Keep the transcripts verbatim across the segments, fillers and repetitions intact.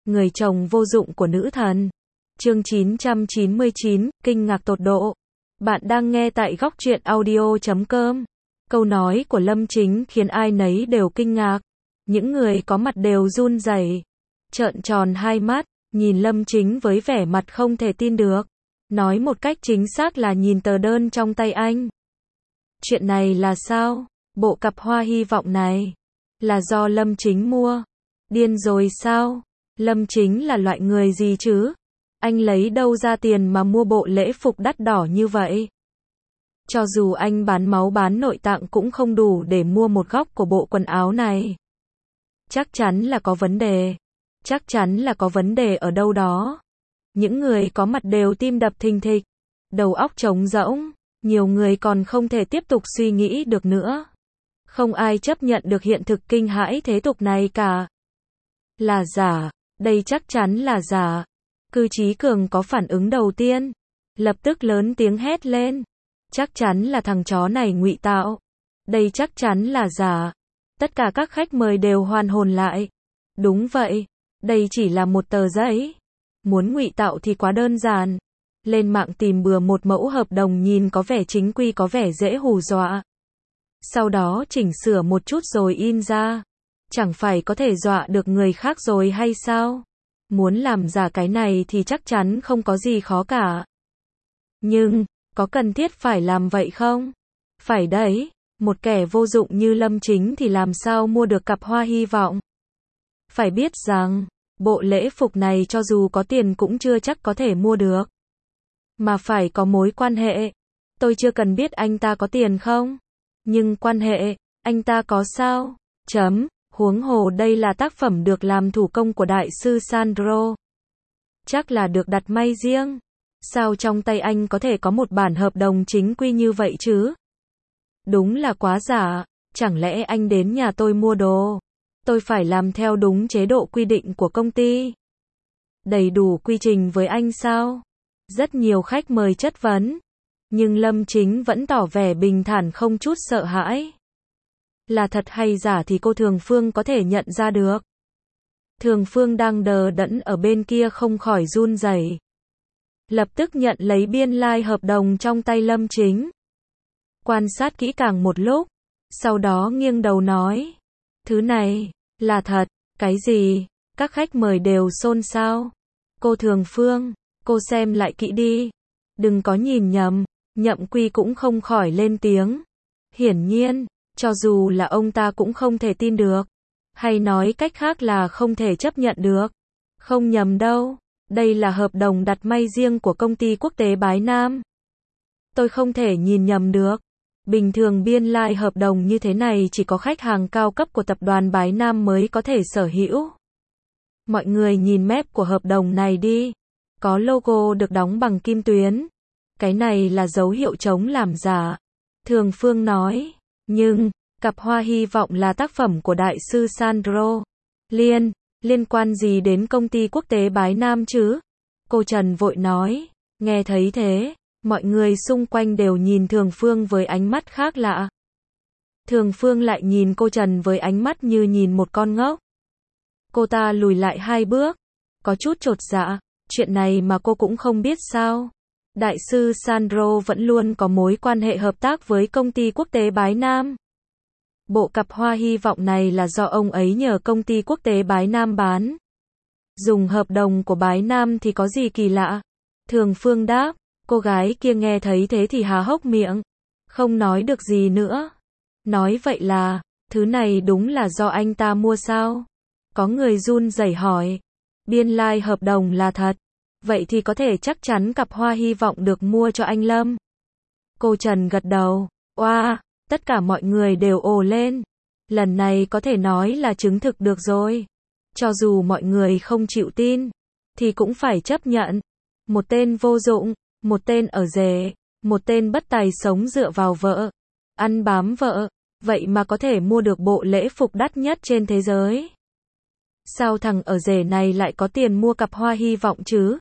Người chồng vô dụng của nữ thần. Chương chín trăm chín mươi chín, kinh ngạc tột độ. Bạn đang nghe tại góc truyện audio chấm com. Câu nói của Lâm Chính khiến ai nấy đều kinh ngạc. Những người có mặt đều run rẩy, trợn tròn hai mắt, nhìn Lâm Chính với vẻ mặt không thể tin được. Nói một cách chính xác là nhìn tờ đơn trong tay anh. Chuyện này là sao? Bộ cặp hoa hy vọng này là do Lâm Chính mua. Điên rồi sao? Lâm Chính là loại người gì chứ? Anh lấy đâu ra tiền mà mua bộ lễ phục đắt đỏ như vậy? Cho dù anh bán máu bán nội tạng cũng không đủ để mua một góc của bộ quần áo này. Chắc chắn là có vấn đề. Chắc chắn là có vấn đề ở đâu đó. Những người có mặt đều tim đập thình thịch, đầu óc trống rỗng, nhiều người còn không thể tiếp tục suy nghĩ được nữa. Không ai chấp nhận được hiện thực kinh hãi thế tục này cả. Là giả, đây chắc chắn là giả. Cư Chí Cường có phản ứng đầu tiên, lập tức lớn tiếng hét lên. Chắc chắn là thằng chó này ngụy tạo. Đây chắc chắn là giả. Tất cả các khách mời đều hoàn hồn lại. Đúng vậy, đây chỉ là một tờ giấy. Muốn ngụy tạo thì quá đơn giản. Lên mạng tìm bừa một mẫu hợp đồng nhìn có vẻ chính quy, có vẻ dễ hù dọa. Sau đó chỉnh sửa một chút rồi in ra. Chẳng phải có thể dọa được người khác rồi hay sao? Muốn làm giả cái này thì chắc chắn không có gì khó cả. Nhưng, có cần thiết phải làm vậy không? Phải đấy, một kẻ vô dụng như Lâm Chính thì làm sao mua được cặp hoa hy vọng? Phải biết rằng, bộ lễ phục này cho dù có tiền cũng chưa chắc có thể mua được. Mà phải có mối quan hệ. Tôi chưa cần biết anh ta có tiền không? Nhưng quan hệ, anh ta có sao? Chấm. Huống hồ đây là tác phẩm được làm thủ công của đại sư Sandro. Chắc là được đặt may riêng. Sao trong tay anh có thể có một bản hợp đồng chính quy như vậy chứ? Đúng là quá giả. Chẳng lẽ anh đến nhà tôi mua đồ? Tôi phải làm theo đúng chế độ quy định của công ty. Đầy đủ quy trình với anh sao? Rất nhiều khách mời chất vấn. Nhưng Lâm Chính vẫn tỏ vẻ bình thản không chút sợ hãi. Là thật hay giả thì cô Thường Phương có thể nhận ra được. Thường Phương đang đờ đẫn ở bên kia không khỏi run rẩy. Lập tức nhận lấy biên lai like hợp đồng trong tay Lâm Chính. Quan sát kỹ càng một lúc. Sau đó nghiêng đầu nói. Thứ này, là thật. Cái gì? Các khách mời đều xôn xao. Cô Thường Phương, cô xem lại kỹ đi. Đừng có nhìn nhầm. Nhậm Quy cũng không khỏi lên tiếng. Hiển nhiên, cho dù là ông ta cũng không thể tin được. Hay nói cách khác là không thể chấp nhận được. Không nhầm đâu. Đây là hợp đồng đặt may riêng của công ty quốc tế Bái Nam. Tôi không thể nhìn nhầm được. Bình thường biên lai like hợp đồng như thế này chỉ có khách hàng cao cấp của tập đoàn Bái Nam mới có thể sở hữu. Mọi người nhìn mép của hợp đồng này đi. Có logo được đóng bằng kim tuyến. Cái này là dấu hiệu chống làm giả. Thường Phương nói. Nhưng, cặp hoa hy vọng là tác phẩm của đại sư Sandro. Liên, liên quan gì đến công ty quốc tế Bái Nam chứ? Cô Trần vội nói. Nghe thấy thế, mọi người xung quanh đều nhìn Thường Phương với ánh mắt khác lạ. Thường Phương lại nhìn cô Trần với ánh mắt như nhìn một con ngốc. Cô ta lùi lại hai bước. Có chút chột dạ. Chuyện này mà cô cũng không biết sao? Đại sư Sandro vẫn luôn có mối quan hệ hợp tác với công ty quốc tế Bái Nam. Bộ cặp hoa hy vọng này là do ông ấy nhờ công ty quốc tế Bái Nam bán. Dùng hợp đồng của Bái Nam thì có gì kỳ lạ? Thường Phương đáp. Cô gái kia nghe thấy thế thì há hốc miệng. Không nói được gì nữa. Nói vậy là, thứ này đúng là do anh ta mua sao? Có người run rẩy hỏi. Biên lai like hợp đồng là thật. Vậy thì có thể chắc chắn cặp hoa hy vọng được mua cho anh Lâm. Cô Trần gật đầu. Oa, wow, tất cả mọi người đều ồ lên. Lần này có thể nói là chứng thực được rồi. Cho dù mọi người không chịu tin, thì cũng phải chấp nhận. Một tên vô dụng, một tên ở rể, một tên bất tài sống dựa vào vợ, ăn bám vợ, vậy mà có thể mua được bộ lễ phục đắt nhất trên thế giới. Sao thằng ở rể này lại có tiền mua cặp hoa hy vọng chứ?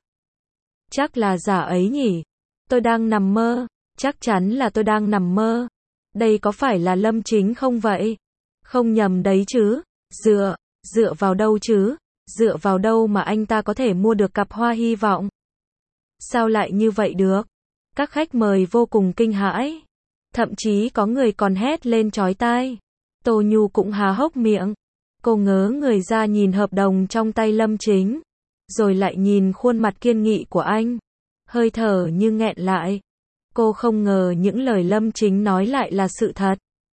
Chắc là giả ấy nhỉ? Tôi đang nằm mơ. Chắc chắn là tôi đang nằm mơ. Đây có phải là Lâm Chính không vậy? Không nhầm đấy chứ? Dựa, dựa vào đâu chứ? Dựa vào đâu mà anh ta có thể mua được cặp hoa hy vọng? Sao lại như vậy được? Các khách mời vô cùng kinh hãi. Thậm chí có người còn hét lên chói tai. Tô Nhu cũng há hốc miệng. Cô ngớ người ra nhìn hợp đồng trong tay Lâm Chính. Rồi lại nhìn khuôn mặt kiên nghị của anh. Hơi thở như nghẹn lại. Cô không ngờ những lời Lâm Chính nói lại là sự thật.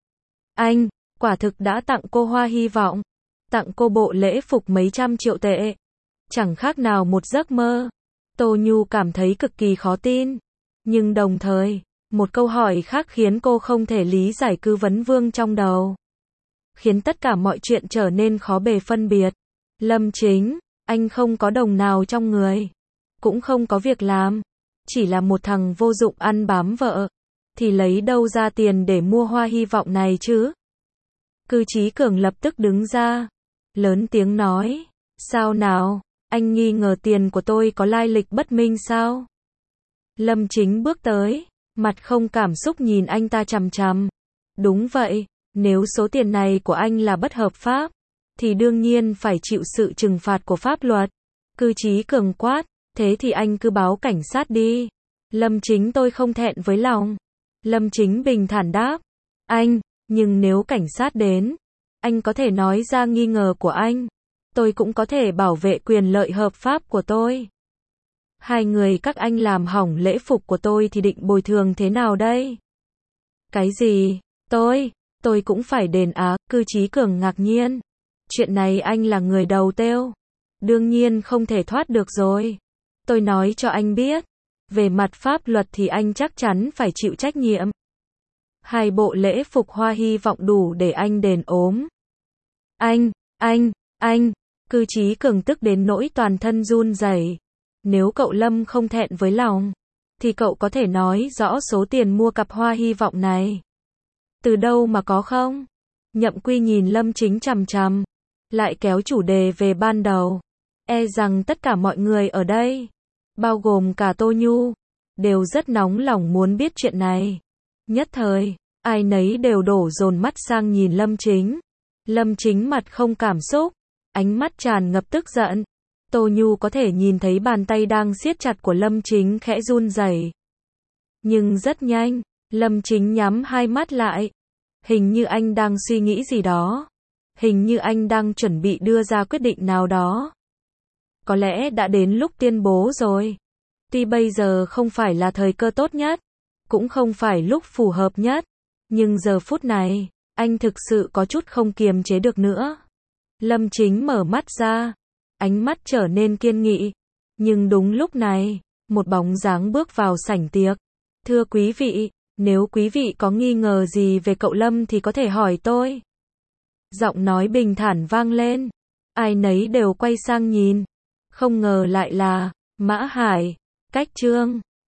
Anh, quả thực đã tặng cô hoa hy vọng. Tặng cô bộ lễ phục mấy trăm triệu tệ. Chẳng khác nào một giấc mơ. Tô Nhu cảm thấy cực kỳ khó tin. Nhưng đồng thời, một câu hỏi khác khiến cô không thể lý giải cứ vấn vương trong đầu. Khiến tất cả mọi chuyện trở nên khó bề phân biệt. Lâm Chính, anh không có đồng nào trong người. Cũng không có việc làm. Chỉ là một thằng vô dụng ăn bám vợ. Thì lấy đâu ra tiền để mua hoa hy vọng này chứ? Cư Chí Cường lập tức đứng ra. Lớn tiếng nói. Sao nào? Anh nghi ngờ tiền của tôi có lai lịch bất minh sao? Lâm Chính bước tới. Mặt không cảm xúc nhìn anh ta chằm chằm. Đúng vậy. Nếu số tiền này của anh là bất hợp pháp. Thì đương nhiên phải chịu sự trừng phạt của pháp luật. Cư Chí Cường quát. Thế thì anh cứ báo cảnh sát đi. Lâm Chính tôi không thẹn với lòng. Lâm Chính bình thản đáp. Anh, nhưng nếu cảnh sát đến, anh có thể nói ra nghi ngờ của anh. Tôi cũng có thể bảo vệ quyền lợi hợp pháp của tôi. Hai người các anh làm hỏng lễ phục của tôi thì định bồi thường thế nào đây? Cái gì? Tôi, tôi cũng phải đền á, Cư Chí Cường ngạc nhiên. Chuyện này anh là người đầu têu. Đương nhiên không thể thoát được rồi. Tôi nói cho anh biết. Về mặt pháp luật thì anh chắc chắn phải chịu trách nhiệm. Hai bộ lễ phục hoa hy vọng đủ để anh đền ốm. Anh, anh, anh, Cư Chí Cường tức đến nỗi toàn thân run rẩy. Nếu cậu Lâm không thẹn với lòng, thì cậu có thể nói rõ số tiền mua cặp hoa hy vọng này. Từ đâu mà có không? Nhậm Quy nhìn Lâm Chính chằm chằm, lại kéo chủ đề về ban đầu. E rằng tất cả mọi người ở đây, bao gồm cả Tô Nhu, đều rất nóng lòng muốn biết chuyện này. Nhất thời, ai nấy đều đổ dồn mắt sang nhìn Lâm Chính. Lâm Chính mặt không cảm xúc, ánh mắt tràn ngập tức giận. Tô Nhu có thể nhìn thấy bàn tay đang siết chặt của Lâm Chính khẽ run rẩy. Nhưng rất nhanh, Lâm Chính nhắm hai mắt lại. Hình như anh đang suy nghĩ gì đó. Hình như anh đang chuẩn bị đưa ra quyết định nào đó. Có lẽ đã đến lúc tuyên bố rồi. Tuy bây giờ không phải là thời cơ tốt nhất, cũng không phải lúc phù hợp nhất, nhưng giờ phút này, anh thực sự có chút không kiềm chế được nữa. Lâm Chính mở mắt ra, ánh mắt trở nên kiên nghị. Nhưng đúng lúc này, một bóng dáng bước vào sảnh tiệc. Thưa quý vị, nếu quý vị có nghi ngờ gì về cậu Lâm thì có thể hỏi tôi. Giọng nói bình thản vang lên. Ai nấy đều quay sang nhìn. Không ngờ lại là Mã Hải, Cách Trương.